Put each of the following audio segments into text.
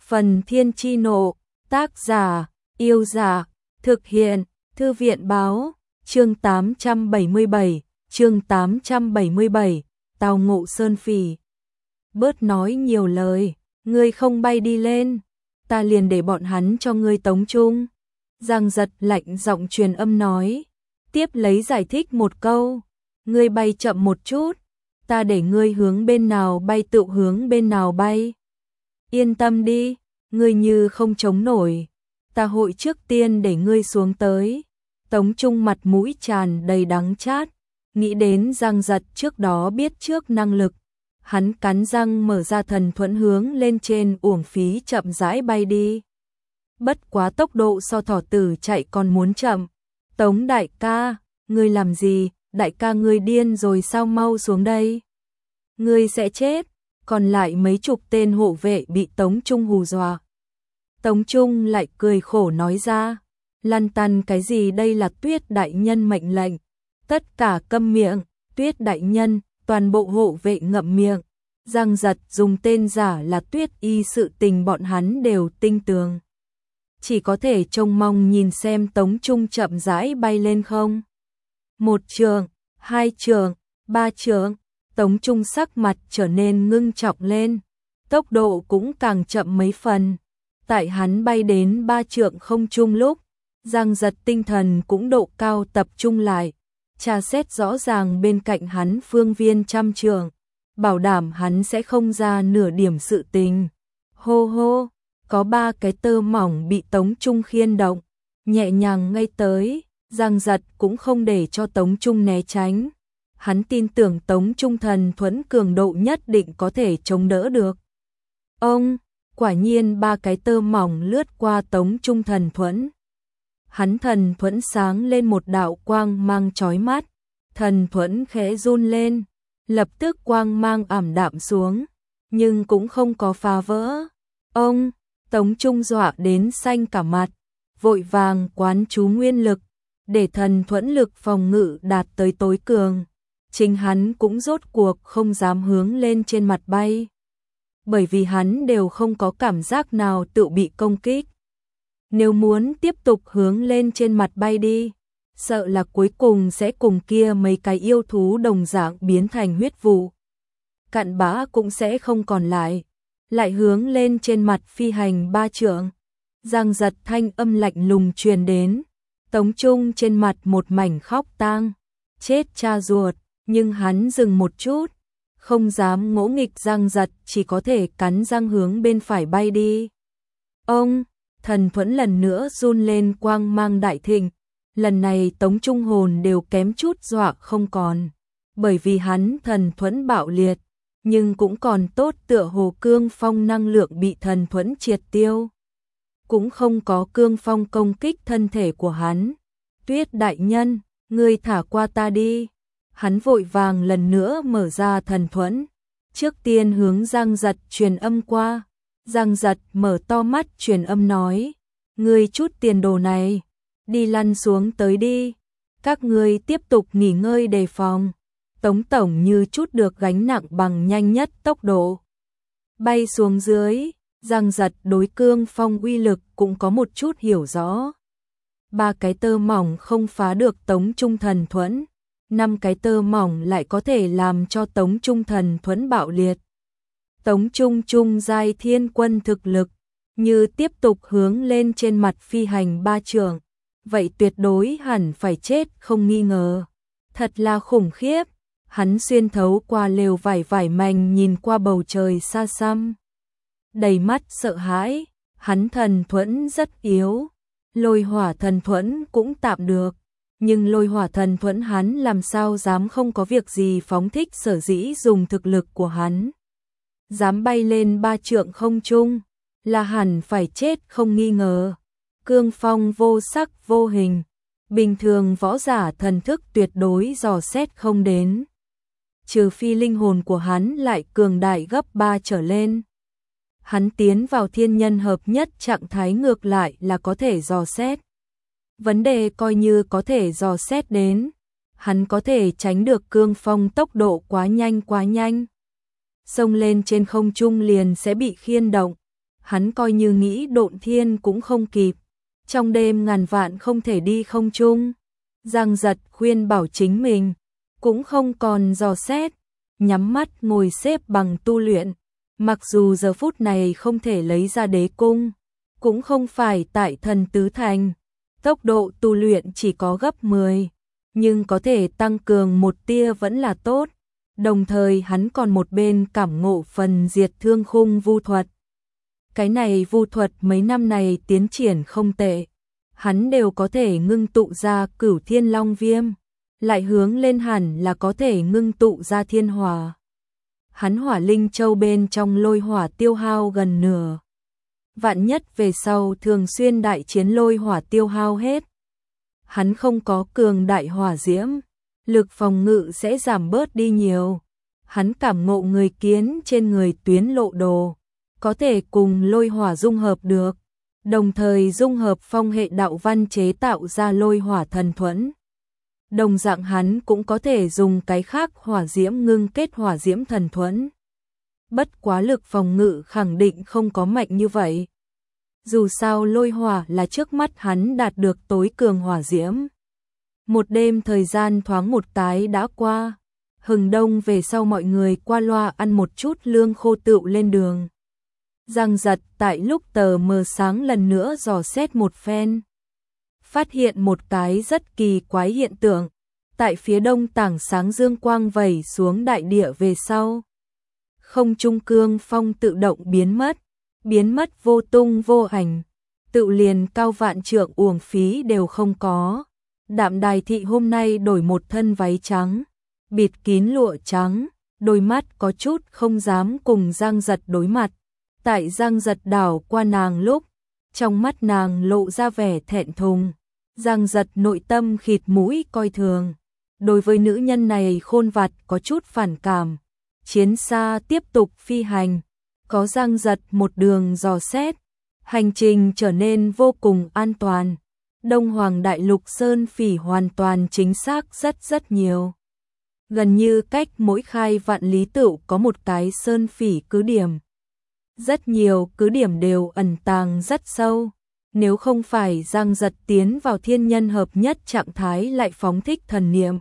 Phần Thiên Chi Nộ, tác giả, Yêu Dạ, thực hiện, Thư viện Báo, chương 877, Tào Ngộ Sơn Phỉ. Bớt nói nhiều lời, ngươi không bay đi lên, ta liền để bọn hắn cho ngươi tống chung. Giang Giật lạnh giọng truyền âm nói, tiếp lấy giải thích một câu, ngươi bay chậm một chút, ta để ngươi hướng bên nào bay tự hướng bên nào bay. Yên tâm đi, ngươi như không chống nổi, ta hội trước tiên để ngươi xuống tới. Tống Trung mặt mũi tràn đầy đắng chát, nghĩ đến Giang Giật trước đó biết trước năng lực, hắn cắn răng mở ra thần thuẫn hướng lên trên uổng phí chậm rãi bay đi. Bất quá tốc độ so thỏ tử chạy còn muốn chậm. Tống đại ca, ngươi làm gì, đại ca ngươi điên rồi sao, mau xuống đây. Ngươi sẽ chết. Còn lại mấy chục tên hộ vệ bị Tống Trung hù dọa. Tống Trung lại cười khổ nói ra, lăn tăn cái gì, đây là Tuyết đại nhân mệnh lệnh. Tất cả câm miệng. Tuyết đại nhân, toàn bộ hộ vệ ngậm miệng. Giang Giật dùng tên giả là Tuyết Y, sự tình bọn hắn đều tinh tường. Chỉ có thể trông mong nhìn xem Tống Trung chậm rãi bay lên không. 1 trượng, 2 trượng, 3 trượng, Tống Trung sắc mặt trở nên ngưng trọng lên, tốc độ cũng càng chậm mấy phần. Tại hắn bay đến 3 trượng không trung lúc, Giang Giật tinh thần cũng độ cao tập trung lại, tra xét rõ ràng bên cạnh hắn phương viên 100 trượng, bảo đảm hắn sẽ không ra nửa điểm sự tình. Hô hô, có 3 cái tơ mỏng bị Tống Trung khiên động, nhẹ nhàng ngay tới, Giang Giật cũng không để cho Tống Trung né tránh. Hắn tin tưởng Tống Trung thần thuẫn cường độ nhất định có thể chống đỡ được. Ông, quả nhiên 3 cái tơ mỏng lướt qua Tống Trung thần thuẫn. Hắn thần thuẫn sáng lên một đạo quang mang chói mắt, thần thuẫn khẽ run lên, lập tức quang mang ảm đạm xuống, nhưng cũng không có phá vỡ. Ông, Tống Trung dọa đến xanh cả mặt, vội vàng quán chú nguyên lực, để thần thuẫn lực phòng ngự đạt tới tối cường. Chính hắn cũng rốt cuộc không dám hướng lên trên mặt bay, bởi vì hắn đều không có cảm giác nào tự bị công kích. Nếu muốn tiếp tục hướng lên trên mặt bay đi, sợ là cuối cùng sẽ cùng kia mấy cái yêu thú đồng dạng biến thành huyết vụ. Cặn bã cũng sẽ không còn lại, lại hướng lên trên mặt phi hành 3 trượng. Giang Giật thanh âm lạnh lùng truyền đến, Tống Trung trên mặt một mảnh khóc tang, chết cha ruột. Nhưng hắn dừng một chút, không dám ngỗ nghịch. Giang Giật chỉ có thể cắn răng hướng bên phải bay đi. Ông, thần thuẫn lần nữa run lên, quang mang đại thịnh. Lần này Tống Trung hồn đều kém chút dọa không còn, bởi vì hắn thần thuẫn bạo liệt, nhưng cũng còn tốt, tựa hồ cương phong năng lượng bị thần thuẫn triệt tiêu, cũng không có cương phong công kích thân thể của hắn. Tuyết đại nhân, ngươi thả qua ta đi. Hắn vội vàng lần nữa mở ra thần thuẫn, trước tiên hướng Giang Giật truyền âm qua. Giang Giật mở to mắt truyền âm nói, ngươi chút tiền đồ này, đi lăn xuống tới đi, các ngươi tiếp tục nghỉ ngơi đề phòng. Tống tổng như chút được gánh nặng bằng nhanh nhất tốc độ bay xuống dưới. Giang Giật đối cương phong uy lực cũng có một chút hiểu rõ. 3 cái tơ mỏng không phá được Tống Trung thần thuẫn, 5 cái tơ mỏng lại có thể làm cho Tống Trung thần thuẫn bạo liệt. Tống Trung trung giai thiên quân thực lực, như tiếp tục hướng lên trên mặt phi hành 3 trượng, vậy tuyệt đối hẳn phải chết không nghi ngờ. Thật là khủng khiếp. Hắn xuyên thấu qua lều vải mảnh nhìn qua bầu trời xa xăm, đầy mắt sợ hãi. Hắn thần thuẫn rất yếu, lôi hỏa thần thuẫn cũng tạm được, nhưng lôi hỏa thần thuẫn hắn làm sao dám không có việc gì phóng thích, sở dĩ dùng thực lực của hắn dám bay lên 3 trượng không trung, là hẳn phải chết không nghi ngờ. Cương phong vô sắc vô hình, bình thường võ giả thần thức tuyệt đối dò xét không đến, trừ phi linh hồn của hắn lại cường đại gấp 3 trở lên. Hắn tiến vào thiên nhân hợp nhất trạng thái ngược lại là có thể dò xét. Vấn đề coi như có thể dò xét đến, hắn có thể tránh được cương phong tốc độ quá nhanh. Xông lên trên không trung liền sẽ bị khiên động. hắn coi như nghĩ độn thiên cũng không kịp. Trong đêm ngàn vạn không thể đi không trung. Giang Giật khuyên bảo chính mình, cũng không còn dò xét, nhắm mắt ngồi xếp bằng tu luyện. Mặc dù giờ phút này không thể lấy ra đế cung, cũng không phải tại thần tứ thành, tốc độ tu luyện chỉ có gấp 10, nhưng có thể tăng cường một tia vẫn là tốt. Đồng thời hắn còn một bên cảm ngộ phần diệt thương khung vu thuật. Cái này vu thuật mấy năm này tiến triển không tệ, hắn đều có thể ngưng tụ ra Cửu Thiên Long Viêm, lại hướng lên hẳn là có thể ngưng tụ ra thiên hỏa. Hắn hỏa linh châu bên trong lôi hỏa tiêu hao gần nửa. Vạn nhất về sau thường xuyên đại chiến lôi hỏa tiêu hao hết. Hắn không có cường đại hỏa diễm, lực phòng ngự sẽ giảm bớt đi nhiều. Hắn cảm ngộ người kiến trên người tuyến lộ đồ, có thể cùng lôi hỏa dung hợp được, đồng thời dung hợp phong hệ đạo văn chế tạo ra lôi hỏa thần thuẫn. Đồng dạng hắn cũng có thể dùng cái khác hỏa diễm ngưng kết hỏa diễm thần thuẫn. Bất quá lực phòng ngự khẳng định không có mạnh như vậy. Dù sao lôi hỏa là trước mắt hắn đạt được tối cường hỏa diễm. Một đêm thời gian thoáng một cái đã qua. Hừng đông về sau mọi người qua loa ăn một chút lương khô tựu lên đường. Giang Giật tại lúc tờ mờ sáng lần nữa dò xét một phen. Phát hiện một cái rất kỳ quái hiện tượng. Tại phía đông tảng sáng dương quang vẩy xuống đại địa về sau. Không trung cương phong tự động biến mất vô tung vô ảnh. Tự liền cao vạn trượng uổng phí đều không có. Đạm Đài thị hôm nay đổi một thân váy trắng, bịt kín lụa trắng, đôi mắt có chút không dám cùng Giang Giật đối mặt. Tại Giang Giật đảo qua nàng lúc, trong mắt nàng lộ ra vẻ thẹn thùng. Giang Giật nội tâm khịt mũi coi thường. Đối với nữ nhân này khôn vặt có chút phản cảm. Chiến xa tiếp tục phi hành, có Giang Giật một đường dò xét, hành trình trở nên vô cùng an toàn. Đông Hoàng Đại Lục sơn phỉ hoàn toàn chính xác rất nhiều. Gần như cách mỗi khai vạn lý tựu có một cái sơn phỉ cứ điểm. Rất nhiều cứ điểm đều ẩn tàng rất sâu. Nếu không phải Giang Giật tiến vào thiên nhân hợp nhất trạng thái lại phóng thích thần niệm,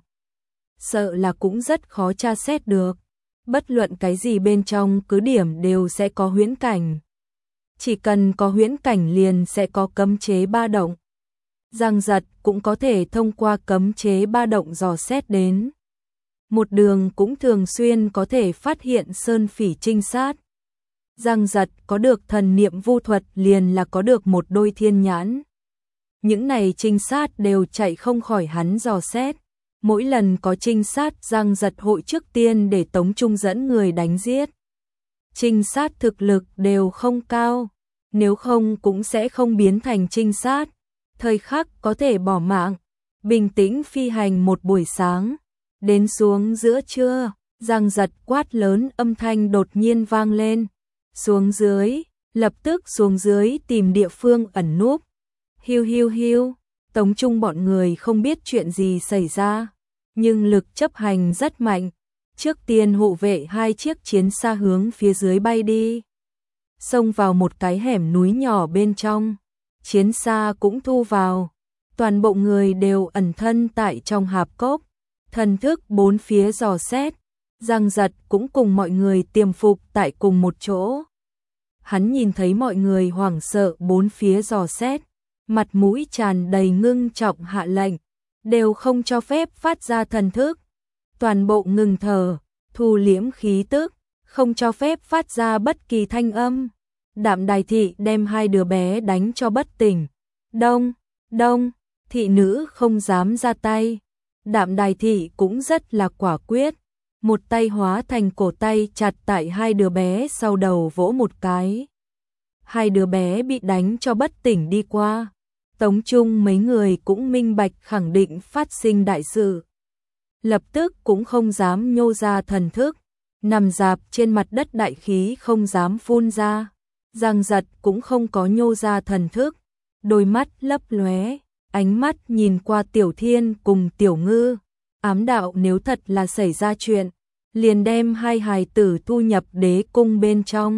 sợ là cũng rất khó tra xét được. Bất luận cái gì bên trong cứ điểm đều sẽ có huyễn cảnh. Chỉ cần có huyễn cảnh liền sẽ có cấm chế ba động. Giang Giật cũng có thể thông qua cấm chế ba động dò xét đến. Một đường cũng thường xuyên có thể phát hiện sơn phỉ trinh sát. Giang Giật có được thần niệm vu thuật liền là có được một đôi thiên nhãn. Những này trinh sát đều chạy không khỏi hắn dò xét. Mỗi lần có trinh sát Giang Giật hội trước tiên để Tống Trung dẫn người đánh giết. Trinh sát thực lực đều không cao, nếu không cũng sẽ không biến thành trinh sát. Thời khắc có thể bỏ mạng, bình tĩnh phi hành một buổi sáng. Đến xuống giữa trưa, Giang Giật quát lớn âm thanh đột nhiên vang lên. Xuống dưới, lập tức xuống dưới tìm địa phương ẩn núp. Hiu, Tống Trung bọn người không biết chuyện gì xảy ra, nhưng lực chấp hành rất mạnh. Trước tiên hộ vệ hai chiếc chiến xa hướng phía dưới bay đi. Xông vào một cái hẻm núi nhỏ bên trong, chiến xa cũng thu vào. Toàn bộ người đều ẩn thân tại trong hạp cốc, thần thức bốn phía dò xét. Giang Giật cũng cùng mọi người tiềm phục tại cùng một chỗ. Hắn nhìn thấy mọi người hoảng sợ bốn phía dò xét, mặt mũi tràn đầy ngưng trọng hạ lệnh, đều không cho phép phát ra thần thức. Toàn bộ ngừng thở, thu liễm khí tức, không cho phép phát ra bất kỳ thanh âm. Đạm Đài thị đem hai đứa bé đánh cho bất tỉnh. Đông, thị nữ không dám ra tay. Đạm Đài thị cũng rất là quả quyết. Một tay hóa thành cổ tay chặt tại hai đứa bé sau đầu vỗ một cái. Hai đứa bé bị đánh cho bất tỉnh đi qua. Tống Trung mấy người cũng minh bạch khẳng định phát sinh đại sự. Lập tức cũng không dám nhô ra thần thức. Nằm dạp trên mặt đất đại khí không dám phun ra. Giang Giật cũng không có nhô ra thần thức. Đôi mắt lấp lóe, ánh mắt nhìn qua Tiểu Thiên cùng Tiểu Ngư. Ám đạo nếu thật là xảy ra chuyện, liền đem hai hài tử thu nhập đế cung bên trong.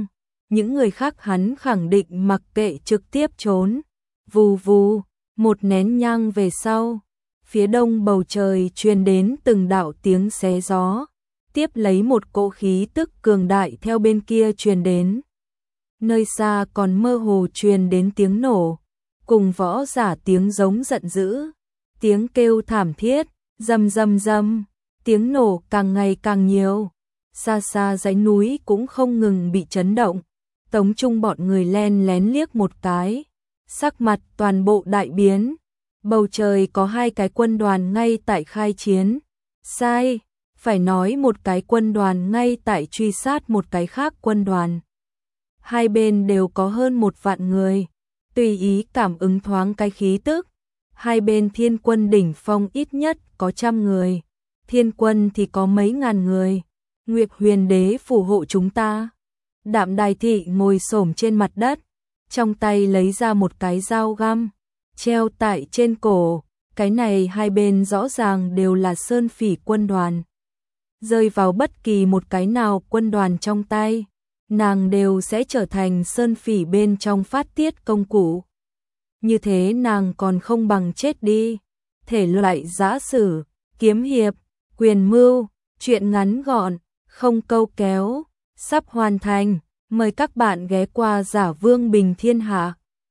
những người khác hắn khẳng định mặc kệ trực tiếp trốn. Vù vù, một nén nhang về sau, phía đông bầu trời truyền đến từng đạo tiếng xé gió, tiếp lấy một cỗ khí tức cường đại theo bên kia truyền đến. Nơi xa còn mơ hồ truyền đến tiếng nổ, cùng võ giả tiếng giống giận dữ, tiếng kêu thảm thiết, rầm rầm rầm, tiếng nổ càng ngày càng nhiều. Xa xa dãy núi cũng không ngừng bị chấn động. Tống Trung bọn người len lén liếc một cái, sắc mặt toàn bộ đại biến. Bầu trời có 2 cái quân đoàn ngay tại khai chiến. Sai, phải nói một cái quân đoàn ngay tại truy sát một cái khác quân đoàn. Hai bên đều có hơn 1 vạn người, tùy ý cảm ứng thoáng cái khí tức. Hai bên thiên quân đỉnh phong ít nhất có 100 người, thiên quân thì có mấy ngàn người. Nguyệt Huyền Đế phù hộ chúng ta. Đạm Đài Thị ngồi xổm trên mặt đất, trong tay lấy ra một cái dao găm, treo tại trên cổ. Cái này hai bên rõ ràng đều là Sơn Phỉ quân đoàn. Rơi vào bất kỳ một cái nào quân đoàn trong tay, nàng đều sẽ trở thành Sơn Phỉ bên trong phát tiết công cụ. Như thế nàng còn không bằng chết đi. Thể loại giã sử, kiếm hiệp, quyền mưu, truyện ngắn gọn, không câu kéo, sắp hoàn thành. Mời các bạn ghé qua Giả Vương Bình Thiên Hạ.